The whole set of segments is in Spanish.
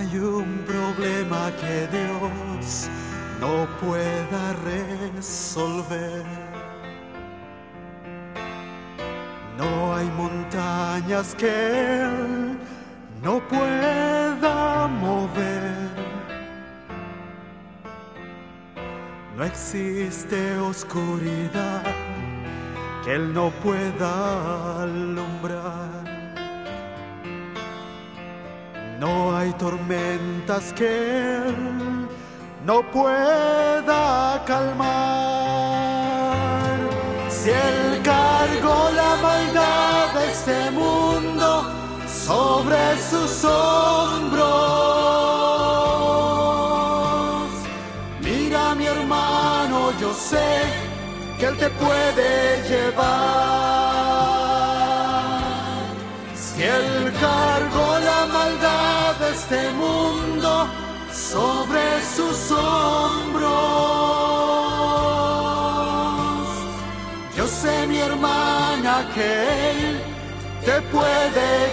hay un problema que Dios no pueda resolver. No hay montañas que Él no pueda mover. No existe oscuridad que Él no pueda alumbrar. No hay tormentas que Él no pueda calmar. Si Él cargó la maldad de este mundo sobre sus hombros, mira mi hermano, yo sé que Él te puede llevar. Si Él cargó la maldad de este mundo sobre sus hombros, yo sé, mi hermana, que Él te puede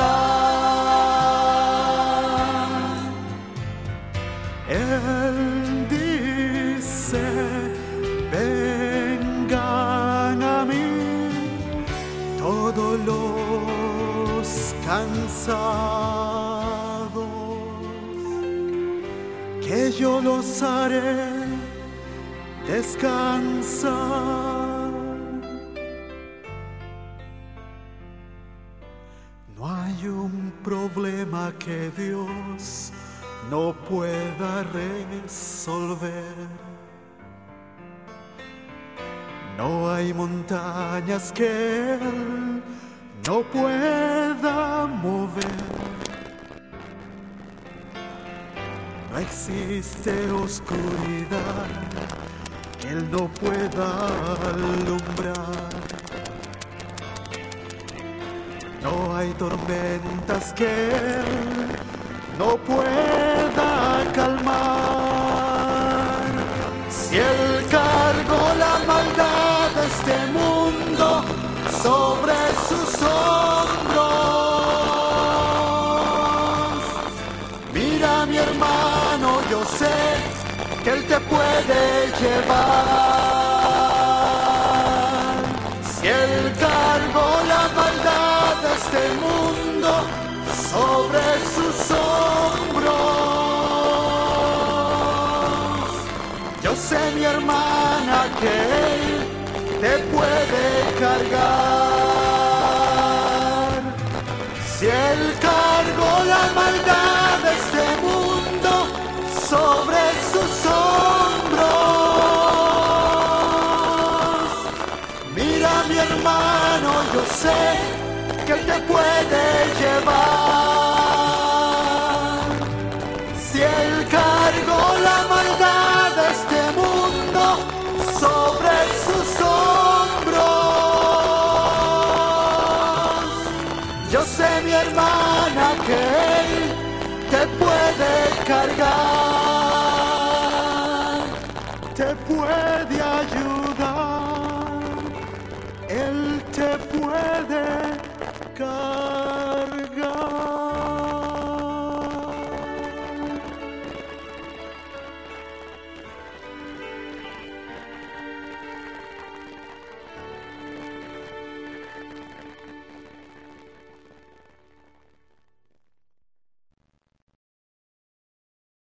cargar. Él dice: vengan a mí todos los cansados, que yo los haré descansar. No hay un problema que Dios no pueda resolver. No hay montañas que Él no pueda mover. No existe oscuridad que Él no pueda alumbrar. No hay tormentas que Él no pueda calmar. Si Él cargó la maldad de este mundo sobre sus hombros, mira mi hermano, yo sé que Él te puede llevar. Si Él cargó la maldad de este mundo sobre sus hombros, yo sé, mi hermana, que Él te puede cargar. Si Él cargó la maldad de este mundo sobre sus hombros, mira mi hermano, yo sé que Él te puede llevar. Si Él cargó la maldad de este mundo sobre sus hombros, yo sé, mi hermana, que Él te puede cargar, te puede ayudar, Él te puede cargar.